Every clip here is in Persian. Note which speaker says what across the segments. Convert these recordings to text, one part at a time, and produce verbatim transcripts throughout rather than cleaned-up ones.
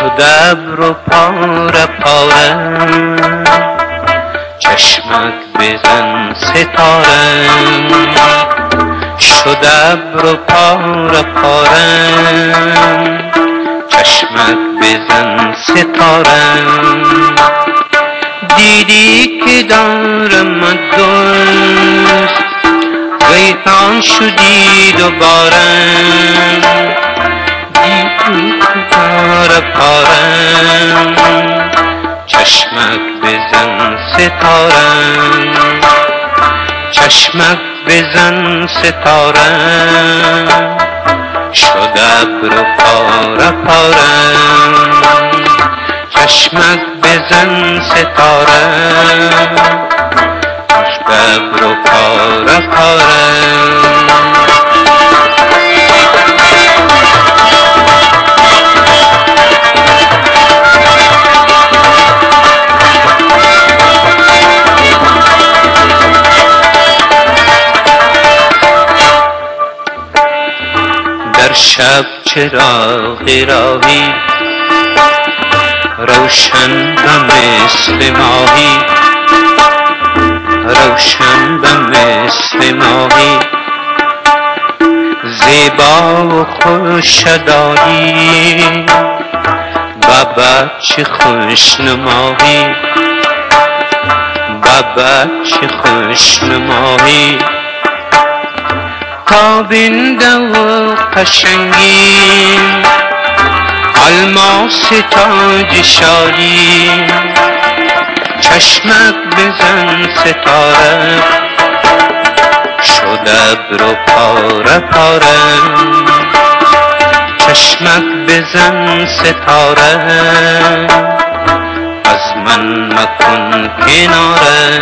Speaker 1: شد ابر و پاره پاره چشمک بزن ستاره شد ابر و پاره پاره چشمک بزن ستاره دیدی که دارم دوست غیران شدی دوباره دیدی که پاره پاره چشمک بزن ستاره چشمک بزن ستاره شد ابر و پاره پاره چشمک بزن ستاره شد ابر و پاره پاره در شب چراغ راهی روشن به مثل ماهی روشن به مثل ماهی زیبا و خوش داری و بچه خوش نمایی و بچه خوش نمایی تابنده و قشنگی الماس تاج شاهی چشمک بزن ستاره شد ابر و پاره پاره چشمک بزن ستاره از من مکن کناره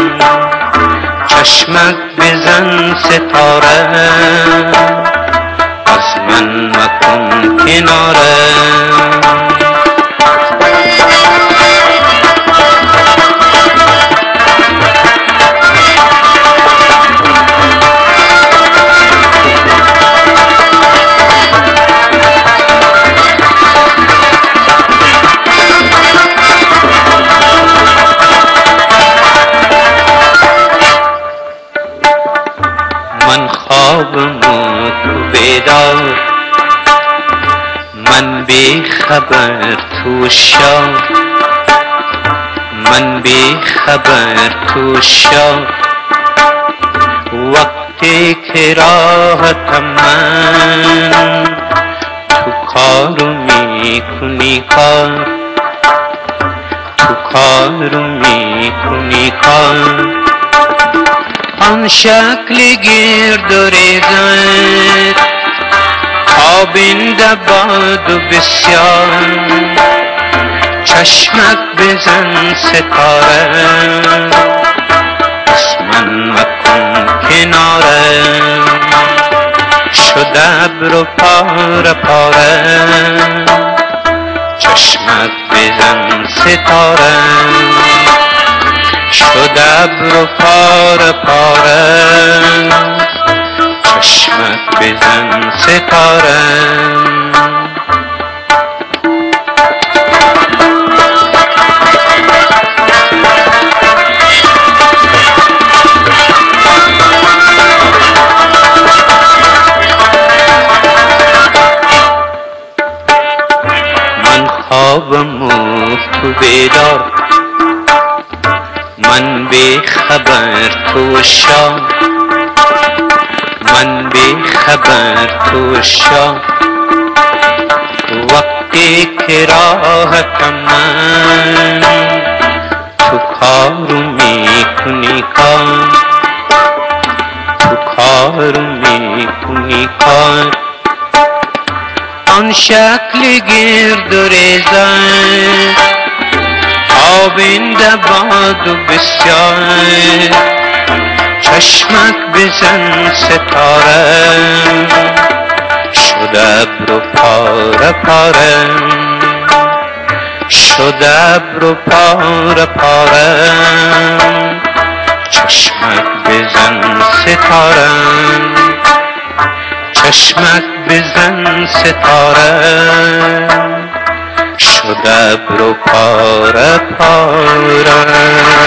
Speaker 1: چشمک بزن ستاره از من مکن کناره من خوابم و تو بیدار من بی خبر تو شاد من بی خبر تو شاد وقتی که راحتم من تو کارو می کنی کار تو کارو می کنی کار آن شکل گرد و ریزت تابنده باد و بسیار چشمک بزن ستاره از من مکن کناره شد ابر و پاره پاره چشمک بزن ستاره شد ابر و پاره پاره چشمک بزن ستاره من خوابم و تو بیدار من بی خبر تو شاد من بی خبر تو شاد وقتی که راحتم من تو کارو می کنی کار تو کارو می کنی کار آن شکل گرد و ریزت تابنده باد و بسیار چشمک بزن ستاره شد ابر و پاره پاره شد ابر و پاره پاره چشمک بزن ستاره چشمک بزن ستاره گبر و پاره پاره